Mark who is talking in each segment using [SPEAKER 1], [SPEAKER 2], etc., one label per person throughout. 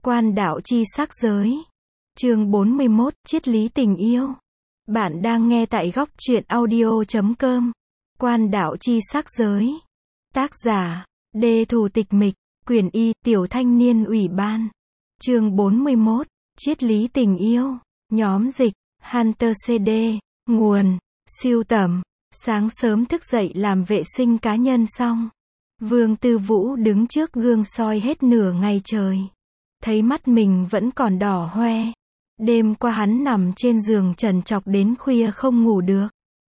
[SPEAKER 1] Quan đạo chi sắc giới. Chương 41, triết lý tình yêu. Bạn đang nghe tại góc truyện audio.com. Quan đạo chi sắc giới. Tác giả, Đê Thù Tịch Mịch, Quyển Y, Tiểu Thanh Niên Ủy ban. Chương 41, triết lý tình yêu. Nhóm dịch, Hunter CD. Nguồn, siêu tầm. Sáng sớm thức dậy làm vệ sinh cá nhân xong. Vương Tư Vũ đứng trước gương soi hết nửa ngày trời. Thấy mắt mình vẫn còn đỏ hoe. Đêm qua hắn nằm trên giường trần trọc đến khuya không ngủ được.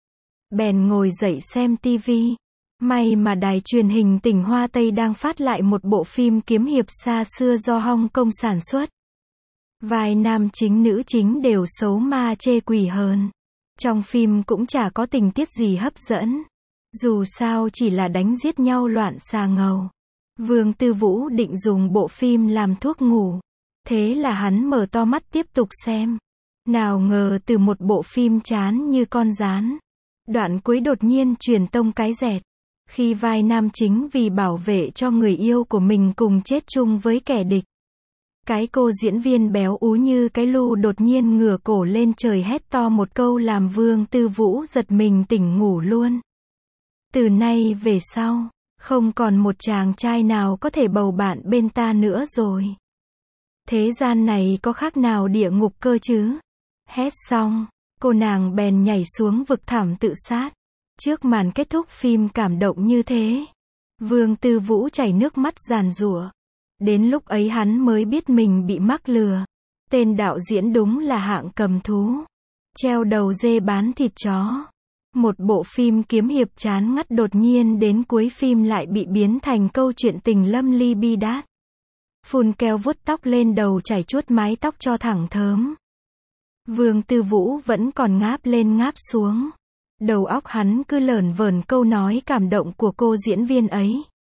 [SPEAKER 1] Bèn ngồi dậy xem tivi. May mà đài truyền hình tỉnh Hoa Tây đang phát lại một bộ phim kiếm hiệp xa xưa do Hong Kong sản xuất. Vai nam chính nữ chính đều xấu ma chê quỷ hơn. Trong phim cũng chả có tình tiết gì hấp dẫn. Dù sao chỉ là đánh giết nhau loạn xà ngầu. Vương Tư Vũ định dùng bộ phim làm thuốc ngủ. Thế là hắn mở to mắt tiếp tục xem. Nào ngờ từ một bộ phim chán như con gián. Đoạn cuối đột nhiên truyền tông cái dẹt. Khi vai nam chính vì bảo vệ cho người yêu của mình cùng chết chung với kẻ địch. Cái cô diễn viên béo ú như cái lu đột nhiên ngửa cổ lên trời hét to một câu làm Vương Tư Vũ giật mình tỉnh ngủ luôn. Từ nay về sau, không còn một chàng trai nào có thể bầu bạn bên ta nữa rồi. Thế gian này có khác nào địa ngục cơ chứ? Hét xong, cô nàng bèn nhảy xuống vực thẳm tự sát. Trước màn kết thúc phim cảm động như thế, Vương Tư Vũ chảy nước mắt giàn giụa. Đến lúc ấy hắn mới biết mình bị mắc lừa. Tên đạo diễn đúng là hạng cầm thú. Treo đầu dê bán thịt chó. Một bộ phim kiếm hiệp chán ngắt đột nhiên đến cuối phim lại bị biến thành câu chuyện tình lâm ly bi đát. Phun keo vuốt tóc lên đầu chảy chuốt mái tóc cho thẳng thớm. Vương Tư Vũ vẫn còn ngáp lên ngáp xuống. Đầu óc hắn cứ lởn vởn câu nói cảm động của cô diễn viên ấy.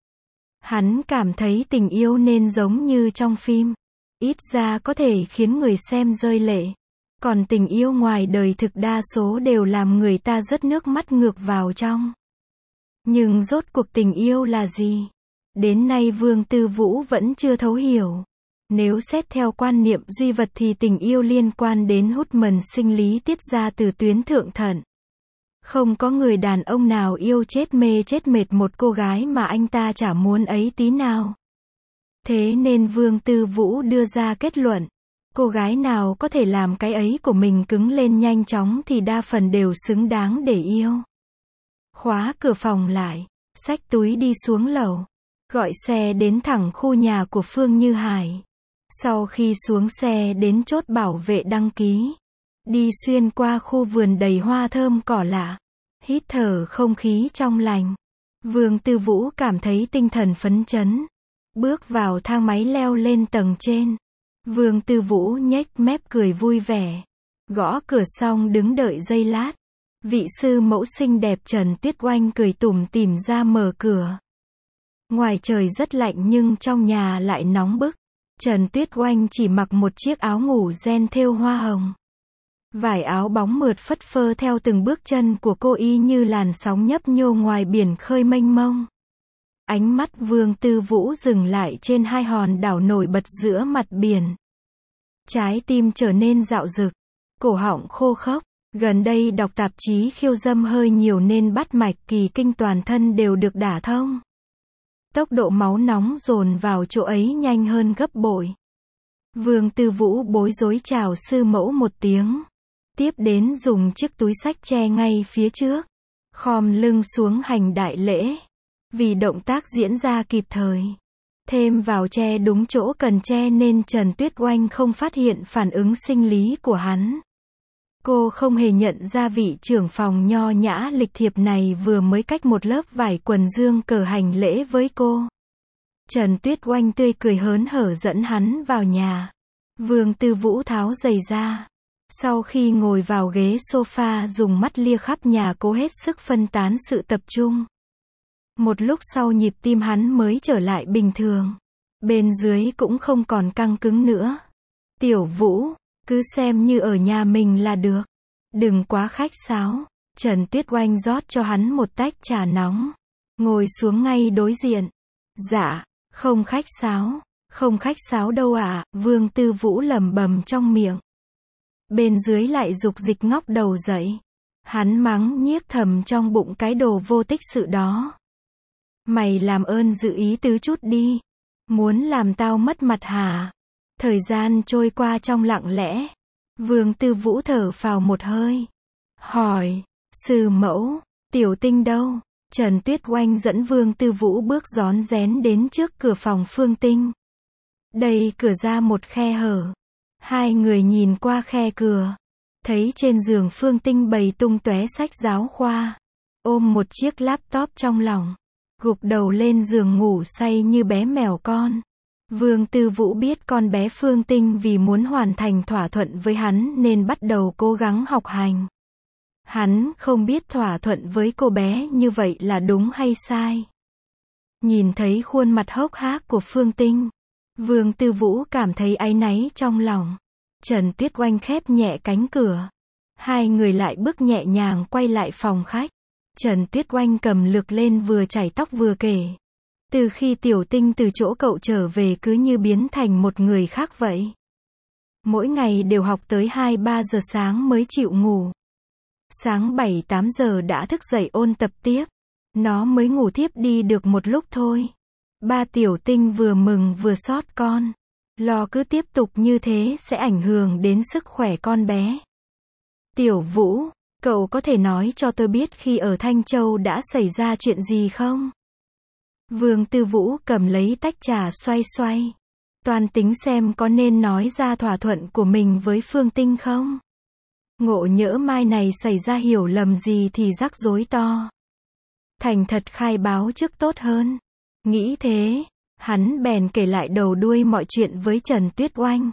[SPEAKER 1] Hắn cảm thấy tình yêu nên giống như trong phim. Ít ra có thể khiến người xem rơi lệ. Còn tình yêu ngoài đời thực đa số đều làm người ta rớt nước mắt ngược vào trong. Nhưng rốt cuộc tình yêu là gì? Đến nay Vương Tư Vũ vẫn chưa thấu hiểu. Nếu xét theo quan niệm duy vật thì tình yêu liên quan đến hormone sinh lý tiết ra từ tuyến thượng thận. Không có người đàn ông nào yêu chết mê chết mệt một cô gái mà anh ta chả muốn ấy tí nào. Thế nên Vương Tư Vũ đưa ra kết luận. Cô gái nào có thể làm cái ấy của mình cứng lên nhanh chóng thì đa phần đều xứng đáng để yêu. Khóa cửa phòng lại, xách túi đi xuống lầu. Gọi xe đến thẳng khu nhà của Phương Như Hải. Sau khi xuống xe đến chốt bảo vệ đăng ký. Đi xuyên qua khu vườn đầy hoa thơm cỏ lạ. Hít thở không khí trong lành. Vương Tư Vũ cảm thấy tinh thần phấn chấn. Bước vào thang máy leo lên tầng trên. Vương Tư Vũ nhếch mép cười vui vẻ. Gõ cửa xong đứng đợi giây lát. Vị sư mẫu xinh đẹp Trần Tuyết Oanh cười tủm tỉm ra mở cửa. Ngoài trời rất lạnh nhưng trong nhà lại nóng bức. Trần Tuyết Oanh chỉ mặc một chiếc áo ngủ ren thêu hoa hồng. Vải áo bóng mượt phất phơ theo từng bước chân của cô y như làn sóng nhấp nhô ngoài biển khơi mênh mông. Ánh mắt Vương Tư Vũ dừng lại trên hai hòn đảo nổi bật giữa mặt biển. Trái tim trở nên dạo dực, cổ họng khô khốc. Gần đây đọc tạp chí khiêu dâm hơi nhiều nên bát mạch kỳ kinh toàn thân đều được đả thông. Tốc độ máu nóng dồn vào chỗ ấy nhanh hơn gấp bội. Vương Tư Vũ bối rối chào sư mẫu một tiếng. Tiếp đến dùng chiếc túi xách che ngay phía trước. Khom lưng xuống hành đại lễ. Vì động tác diễn ra kịp thời. Thêm vào che đúng chỗ cần che nên Trần Tuyết Oanh không phát hiện phản ứng sinh lý của hắn. Cô không hề nhận ra vị trưởng phòng nho nhã lịch thiệp này vừa mới cách một lớp vải quần dương cờ hành lễ với cô. Trần Tuyết Oanh tươi cười hớn hở dẫn hắn vào nhà. Vương Tư Vũ tháo giày ra. Sau khi ngồi vào ghế sofa dùng mắt lia khắp nhà cố hết sức phân tán sự tập trung. Một lúc sau nhịp tim hắn mới trở lại bình thường. Bên dưới cũng không còn căng cứng nữa. Tiểu Vũ, cứ xem như ở nhà mình là được. Đừng quá khách sáo. Trần Tuyết Oanh rót cho hắn một tách trà nóng. Ngồi xuống ngay đối diện. Dạ, không khách sáo. Không khách sáo đâu ạ, Vương Tư Vũ lẩm bẩm trong miệng. Bên dưới lại dục dịch ngóc đầu dậy. Hắn mắng nhiếc thầm trong bụng cái đồ vô tích sự đó. Mày làm ơn giữ ý tứ chút đi. Muốn làm tao mất mặt hả? Thời gian trôi qua trong lặng lẽ. Vương Tư Vũ thở phào một hơi. Hỏi, sư mẫu, Tiểu Tinh đâu? Trần Tuyết Oanh dẫn Vương Tư Vũ bước rón rén đến trước cửa phòng Phương Tinh. Đẩy cửa ra một khe hở. Hai người nhìn qua khe cửa. Thấy trên giường Phương Tinh bày tung tóe sách giáo khoa. Ôm một chiếc laptop trong lòng. Gục đầu lên giường ngủ say như bé mèo con. Vương Tư Vũ biết con bé Phương Tinh vì muốn hoàn thành thỏa thuận với hắn nên bắt đầu cố gắng học hành. Hắn không biết thỏa thuận với cô bé như vậy là đúng hay sai. Nhìn thấy khuôn mặt hốc hác của Phương Tinh, Vương Tư Vũ cảm thấy áy náy trong lòng. Trần Tuyết Oanh khép nhẹ cánh cửa. Hai người lại bước nhẹ nhàng quay lại phòng khách. Trần Tuyết Oanh cầm lược lên vừa chải tóc vừa kể. Từ khi Tiểu Tinh từ chỗ cậu trở về cứ như biến thành một người khác vậy. Mỗi ngày đều học tới 2-3 giờ sáng mới chịu ngủ. Sáng 7-8 giờ đã thức dậy ôn tập tiếp. Nó mới ngủ thiếp đi được một lúc thôi. Ba Tiểu Tinh vừa mừng vừa xót con. Lo cứ tiếp tục như thế sẽ ảnh hưởng đến sức khỏe con bé. Tiểu Vũ, cậu có thể nói cho tôi biết khi ở Thanh Châu đã xảy ra chuyện gì không? Vương Tư Vũ cầm lấy tách trà xoay xoay. Toan tính xem có nên nói ra thỏa thuận của mình với Phương Tinh không? Ngộ nhỡ mai này xảy ra hiểu lầm gì thì rắc rối to. Thành thật khai báo trước tốt hơn. Nghĩ thế, hắn bèn kể lại đầu đuôi mọi chuyện với Trần Tuyết Oanh.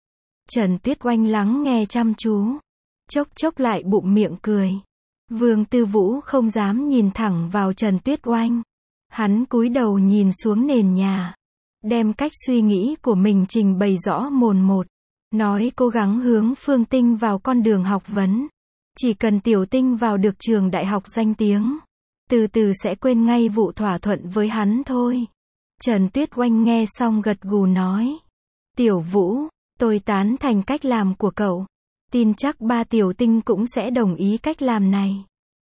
[SPEAKER 1] Trần Tuyết Oanh lắng nghe chăm chú. Chốc chốc lại bụng miệng cười. Vương Tư Vũ không dám nhìn thẳng vào Trần Tuyết Oanh. Hắn cúi đầu nhìn xuống nền nhà. Đem cách suy nghĩ của mình trình bày rõ mồn một. Nói cố gắng hướng Phương Tinh vào con đường học vấn. Chỉ cần Tiểu Tinh vào được trường đại học danh tiếng. Từ từ sẽ quên ngay vụ thỏa thuận với hắn thôi. Trần Tuyết Oanh nghe xong gật gù nói. Tiểu Vũ, tôi tán thành cách làm của cậu. Tin chắc ba Tiểu Tinh cũng sẽ đồng ý cách làm này.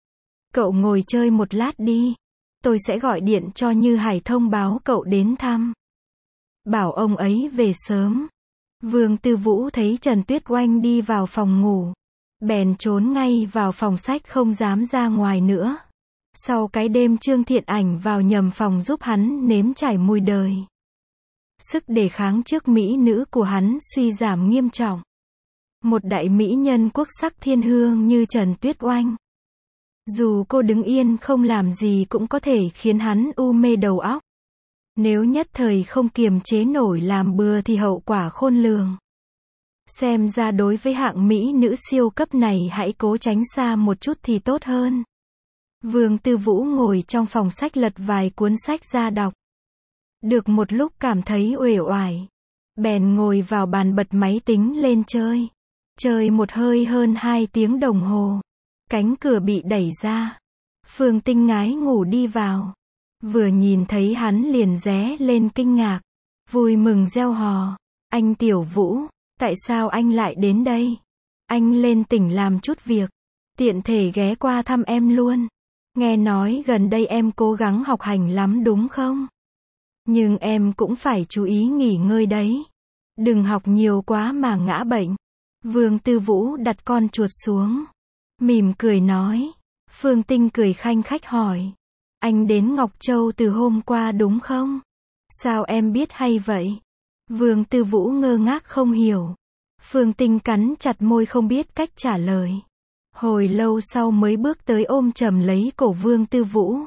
[SPEAKER 1] Cậu ngồi chơi một lát đi. Tôi sẽ gọi điện cho Như Hải thông báo cậu đến thăm. Bảo ông ấy về sớm. Vương Tư Vũ thấy Trần Tuyết Oanh đi vào phòng ngủ. Bèn trốn ngay vào phòng sách không dám ra ngoài nữa. Sau cái đêm Trương Thiện Ảnh vào nhầm phòng giúp hắn nếm trải mùi đời. Sức đề kháng trước mỹ nữ của hắn suy giảm nghiêm trọng. Một đại mỹ nhân quốc sắc thiên hương như Trần Tuyết Oanh. Dù cô đứng yên không làm gì cũng có thể khiến hắn u mê đầu óc. Nếu nhất thời không kiềm chế nổi làm bừa thì hậu quả khôn lường. Xem ra đối với hạng mỹ nữ siêu cấp này hãy cố tránh xa một chút thì tốt hơn. Vương Tư Vũ ngồi trong phòng sách lật vài cuốn sách ra đọc. Được một lúc cảm thấy uể oải. Bèn ngồi vào bàn bật máy tính lên chơi. Chơi một hơi hơn 2 tiếng đồng hồ. Cánh cửa bị đẩy ra. Phương Tinh ngái ngủ đi vào. Vừa nhìn thấy hắn liền ré lên kinh ngạc. Vui mừng reo hò. Anh Tiểu Vũ, tại sao anh lại đến đây? Anh lên tỉnh làm chút việc. Tiện thể ghé qua thăm em luôn. Nghe nói gần đây em cố gắng học hành lắm đúng không? Nhưng em cũng phải chú ý nghỉ ngơi đấy. Đừng học nhiều quá mà ngã bệnh. Vương Tư Vũ đặt con chuột xuống. Mỉm cười nói. Phương Tinh cười khanh khách hỏi. Anh đến Ngọc Châu từ hôm qua đúng không? Sao em biết hay vậy? Vương Tư Vũ ngơ ngác không hiểu. Phương Tinh cắn chặt môi không biết cách trả lời. Hồi lâu sau mới bước tới ôm chầm lấy cổ Vương Tư Vũ.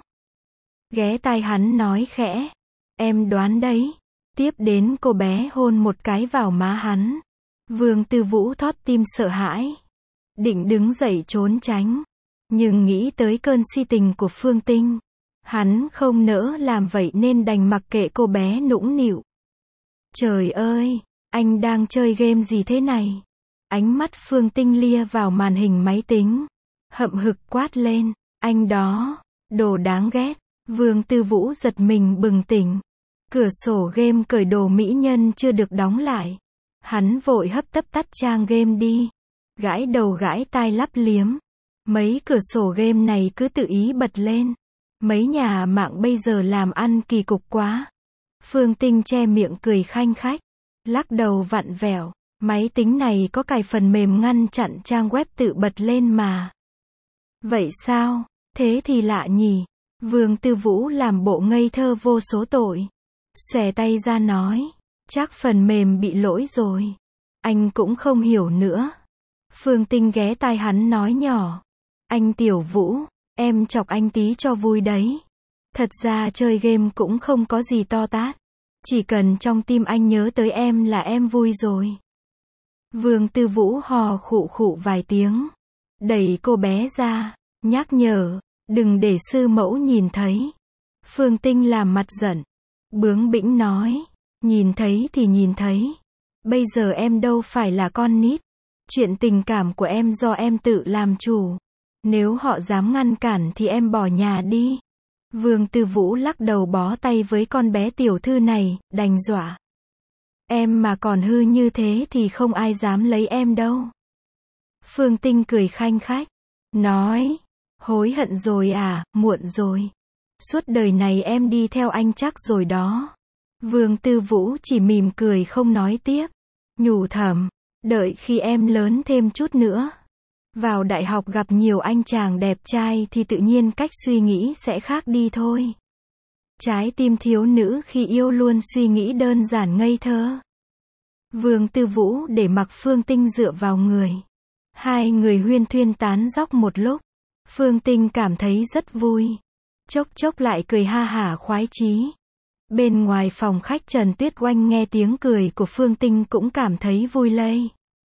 [SPEAKER 1] Ghé tai hắn nói khẽ. Em đoán đấy. Tiếp đến cô bé hôn một cái vào má hắn. Vương Tư Vũ thót tim sợ hãi. Định đứng dậy trốn tránh. Nhưng nghĩ tới cơn si tình của Phương Tinh. Hắn không nỡ làm vậy nên đành mặc kệ cô bé nũng nịu. Trời ơi, anh đang chơi game gì thế này? Ánh mắt Phương Tinh lia vào màn hình máy tính. Hậm hực quát lên. Anh đó, đồ đáng ghét. Vương Tư Vũ giật mình bừng tỉnh. Cửa sổ game cởi đồ mỹ nhân chưa được đóng lại. Hắn vội hấp tấp tắt trang game đi. Gãi đầu gãi tai lắp liếm. Mấy cửa sổ game này cứ tự ý bật lên. Mấy nhà mạng bây giờ làm ăn kỳ cục quá. Phương Tinh che miệng cười khanh khách. Lắc đầu vặn vẹo. Máy tính này có cài phần mềm ngăn chặn trang web tự bật lên mà. Vậy sao? Thế thì lạ nhỉ. Vương Tư Vũ làm bộ ngây thơ vô số tội. Xòe tay ra nói. Chắc phần mềm bị lỗi rồi. Anh cũng không hiểu nữa. Phương Tinh ghé tai hắn nói nhỏ. Anh Tiểu Vũ, em chọc anh tí cho vui đấy. Thật ra chơi game cũng không có gì to tát. Chỉ cần trong tim anh nhớ tới em là em vui rồi. Vương Tư Vũ hò khụ khụ vài tiếng. Đẩy cô bé ra. Nhắc nhở. Đừng để sư mẫu nhìn thấy. Phương Tinh làm mặt giận. Bướng bĩnh nói. Nhìn thấy thì nhìn thấy. Bây giờ em đâu phải là con nít. Chuyện tình cảm của em do em tự làm chủ. Nếu họ dám ngăn cản thì em bỏ nhà đi. Vương Tư Vũ lắc đầu bó tay với con bé tiểu thư này, đành dọa. Em mà còn hư như thế thì không ai dám lấy em đâu. Phương Tinh cười khanh khách. Nói. Hối hận rồi à, muộn rồi. Suốt đời này em đi theo anh chắc rồi đó. Vương Tư Vũ chỉ mỉm cười không nói tiếp. Nhủ thầm. Đợi khi em lớn thêm chút nữa. Vào đại học gặp nhiều anh chàng đẹp trai thì tự nhiên cách suy nghĩ sẽ khác đi thôi. Trái tim thiếu nữ khi yêu luôn suy nghĩ đơn giản ngây thơ. Vương Tư Vũ để mặc Phương Tinh dựa vào người. Hai người huyên thuyên tán dóc một lúc. Phương Tinh cảm thấy rất vui. Chốc chốc lại cười ha hả khoái chí. Bên ngoài phòng khách Trần Tuyết Oanh nghe tiếng cười của Phương Tinh cũng cảm thấy vui lây.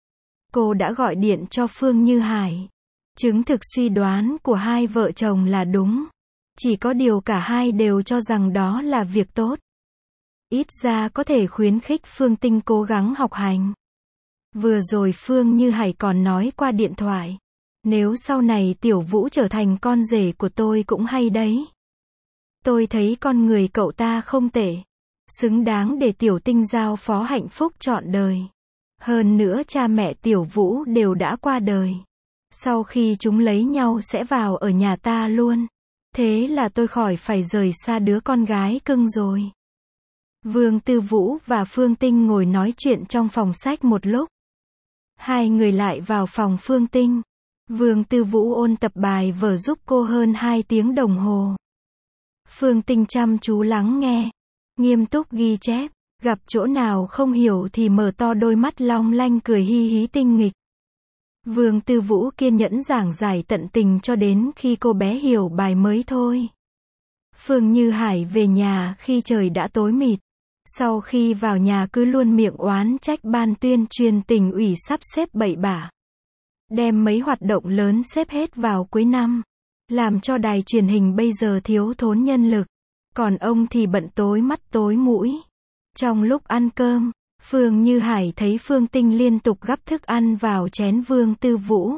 [SPEAKER 1] Cô đã gọi điện cho Phương Như Hải. Chứng thực suy đoán của hai vợ chồng là đúng. Chỉ có điều cả hai đều cho rằng đó là việc tốt. Ít ra có thể khuyến khích Phương Tinh cố gắng học hành. Vừa rồi Phương Như Hải còn nói qua điện thoại. Nếu sau này Tiểu Vũ trở thành con rể của tôi cũng hay đấy. Tôi thấy con người cậu ta không tệ. Xứng đáng để Tiểu Tinh giao phó hạnh phúc trọn đời. Hơn nữa cha mẹ Tiểu Vũ đều đã qua đời. Sau khi chúng lấy nhau sẽ vào ở nhà ta luôn. Thế là tôi khỏi phải rời xa đứa con gái cưng rồi. Vương Tư Vũ và Phương Tinh ngồi nói chuyện trong phòng sách một lúc. Hai người lại vào phòng Phương Tinh. Vương Tư Vũ ôn tập bài vở giúp cô hơn 2 tiếng đồng hồ. Phương Tinh chăm chú lắng nghe. Nghiêm túc ghi chép. Gặp chỗ nào không hiểu thì mở to đôi mắt long lanh cười hi hí tinh nghịch. Vương Tư Vũ kiên nhẫn giảng giải tận tình cho đến khi cô bé hiểu bài mới thôi. Phương Như Hải về nhà khi trời đã tối mịt. Sau khi vào nhà cứ luôn miệng oán trách ban tuyên truyền tỉnh ủy sắp xếp bậy bạ. Đem mấy hoạt động lớn xếp hết vào cuối năm. Làm cho đài truyền hình bây giờ thiếu thốn nhân lực. Còn ông thì bận tối mắt tối mũi. Trong lúc ăn cơm, Phương Như Hải thấy Phương Tinh liên tục gắp thức ăn vào chén Vương Tư Vũ.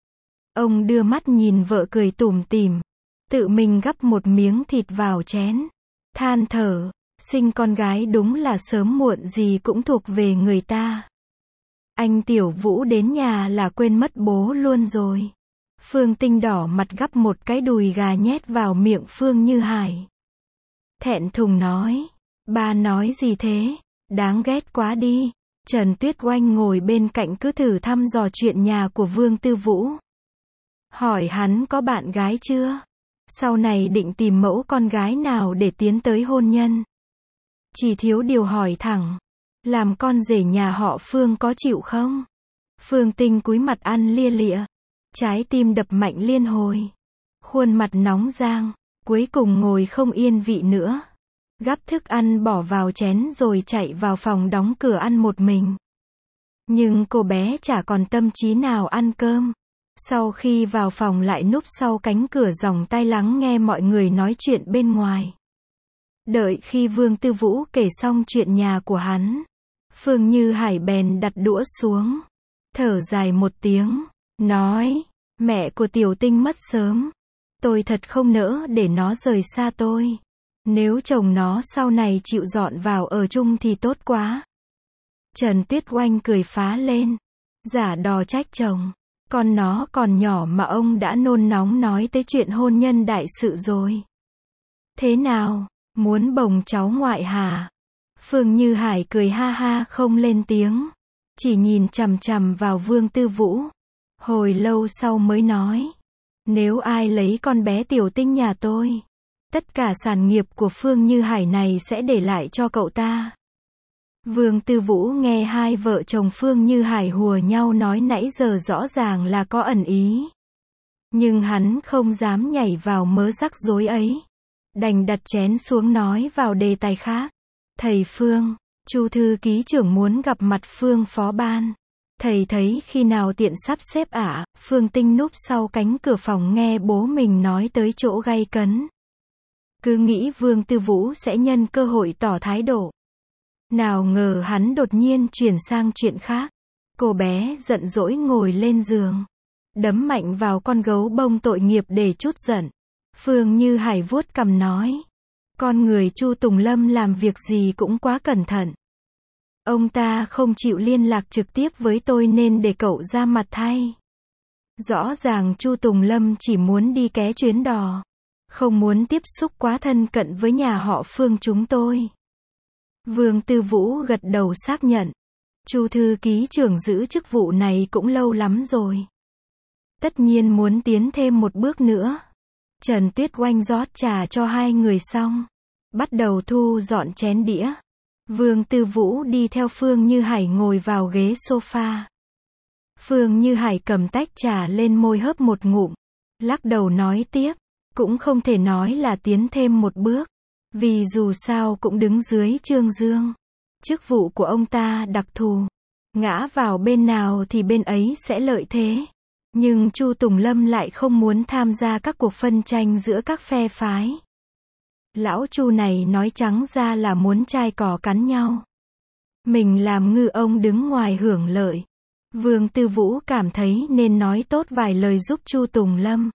[SPEAKER 1] Ông đưa mắt nhìn vợ cười tủm tỉm. Tự mình gắp một miếng thịt vào chén. Than thở, sinh con gái đúng là sớm muộn gì cũng thuộc về người ta. Anh Tiểu Vũ đến nhà là quên mất bố luôn rồi. Phương Tinh đỏ mặt gắp một cái đùi gà nhét vào miệng Phương Như Hải. Thẹn thùng nói. Ba nói gì thế? Đáng ghét quá đi. Trần Tuyết Oanh ngồi bên cạnh cứ thử thăm dò chuyện nhà của Vương Tư Vũ. Hỏi hắn có bạn gái chưa? Sau này định tìm mẫu con gái nào để tiến tới hôn nhân? Chỉ thiếu điều hỏi thẳng. Làm con rể nhà họ Phương có chịu không? Phương Tinh cúi mặt ăn lia lịa. Trái tim đập mạnh liên hồi. Khuôn mặt nóng rang. Cuối cùng ngồi không yên vị nữa. Gắp thức ăn bỏ vào chén rồi chạy vào phòng đóng cửa ăn một mình. Nhưng cô bé chả còn tâm trí nào ăn cơm. Sau khi vào phòng lại núp sau cánh cửa dòng tai lắng nghe mọi người nói chuyện bên ngoài. Đợi khi Vương Tư Vũ kể xong chuyện nhà của hắn, Phương Như Hải bèn đặt đũa xuống. Thở dài một tiếng, nói, mẹ của Tiểu Tinh mất sớm. Tôi thật không nỡ để nó rời xa tôi. Nếu chồng nó sau này chịu dọn vào ở chung thì tốt quá. Trần Tuyết Oanh cười phá lên. Giả đò trách chồng. Con nó còn nhỏ mà ông đã nôn nóng nói tới chuyện hôn nhân đại sự rồi. Thế nào, muốn bồng cháu ngoại hả? Phương Như Hải cười ha ha không lên tiếng. Chỉ nhìn chằm chằm vào Vương Tư Vũ. Hồi lâu sau mới nói. Nếu ai lấy con bé Tiểu Tinh nhà tôi, tất cả sản nghiệp của Phương Như Hải này sẽ để lại cho cậu ta. Vương Tư Vũ nghe hai vợ chồng Phương Như Hải hùa nhau nói nãy giờ rõ ràng là có ẩn ý. Nhưng hắn không dám nhảy vào mớ rắc rối ấy. Đành đặt chén xuống nói vào đề tài khác. Thầy Phương, Chu thư ký trưởng muốn gặp mặt Phương phó ban. Thầy thấy khi nào tiện sắp xếp ạ? Phương Tinh núp sau cánh cửa phòng nghe bố mình nói tới chỗ gay cấn. Cứ nghĩ Vương Tư Vũ sẽ nhân cơ hội tỏ thái độ. Nào ngờ hắn đột nhiên chuyển sang chuyện khác. Cô bé giận dỗi ngồi lên giường. Đấm mạnh vào con gấu bông tội nghiệp để trút giận. Phương Như Hải vuốt cằm nói. Con người Chu Tùng Lâm làm việc gì cũng quá cẩn thận. Ông ta không chịu liên lạc trực tiếp với tôi nên để cậu ra mặt thay. Rõ ràng Chu Tùng Lâm chỉ muốn đi ké chuyến đò. Không muốn tiếp xúc quá thân cận với nhà họ Phương chúng tôi. Vương Tư Vũ gật đầu xác nhận. Chu thư ký trưởng giữ chức vụ này cũng lâu lắm rồi. Tất nhiên muốn tiến thêm một bước nữa. Trần Tuyết Oanh rót trà cho hai người xong. Bắt đầu thu dọn chén đĩa. Vương Tư Vũ đi theo Phương Như Hải ngồi vào ghế sofa. Phương Như Hải cầm tách trà lên môi hớp một ngụm. Lắc đầu nói tiếp. Cũng không thể nói là tiến thêm một bước. Vì dù sao cũng đứng dưới Trương Dương. Chức vụ của ông ta đặc thù. Ngã vào bên nào thì bên ấy sẽ lợi thế. Nhưng Chu Tùng Lâm lại không muốn tham gia các cuộc phân tranh giữa các phe phái. Lão Chu này nói trắng ra là muốn chai cỏ cắn nhau. Mình làm ngư ông đứng ngoài hưởng lợi. Vương Tư Vũ cảm thấy nên nói tốt vài lời giúp Chu Tùng Lâm.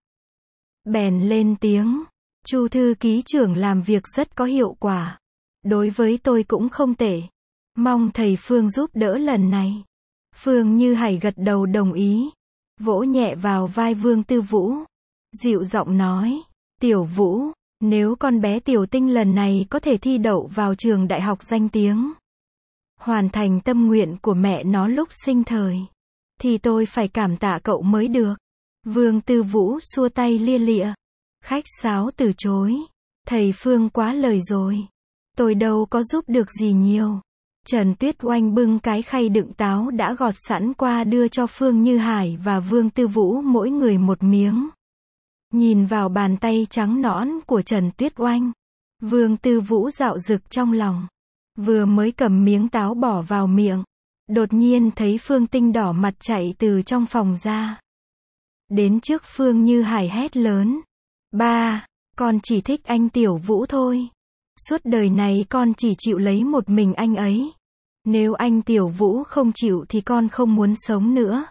[SPEAKER 1] Bèn lên tiếng. Chu thư ký trưởng làm việc rất có hiệu quả. Đối với tôi cũng không tệ. Mong thầy Phương giúp đỡ lần này. Phương Như Hải gật đầu đồng ý. Vỗ nhẹ vào vai Vương Tư Vũ. Dịu giọng nói. Tiểu Vũ, nếu con bé Tiểu Tinh lần này có thể thi đậu vào trường đại học danh tiếng, hoàn thành tâm nguyện của mẹ nó lúc sinh thời, thì tôi phải cảm tạ cậu mới được. Vương Tư Vũ xua tay lia lịa. Khách sáo từ chối. Thầy Phương quá lời rồi. Tôi đâu có giúp được gì nhiều. Trần Tuyết Oanh bưng cái khay đựng táo đã gọt sẵn qua đưa cho Phương Như Hải và Vương Tư Vũ mỗi người một miếng. Nhìn vào bàn tay trắng nõn của Trần Tuyết Oanh, Vương Tư Vũ dạo dực trong lòng. Vừa mới cầm miếng táo bỏ vào miệng, đột nhiên thấy Phương Tinh đỏ mặt chạy từ trong phòng ra. Đến trước Phương Như Hải hét lớn. Ba, con chỉ thích anh Tiểu Vũ thôi. Suốt đời này con chỉ chịu lấy một mình anh ấy. Nếu anh Tiểu Vũ không chịu thì con không muốn sống nữa.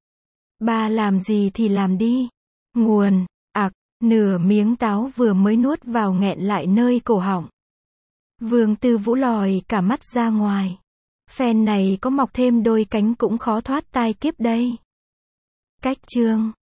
[SPEAKER 1] Ba làm gì thì làm đi. Nguồn, nửa miếng táo vừa mới nuốt vào nghẹn lại nơi cổ họng. Vương Tư Vũ lòi cả mắt ra ngoài. Phen này có mọc thêm đôi cánh cũng khó thoát tai kiếp đây. Cách chương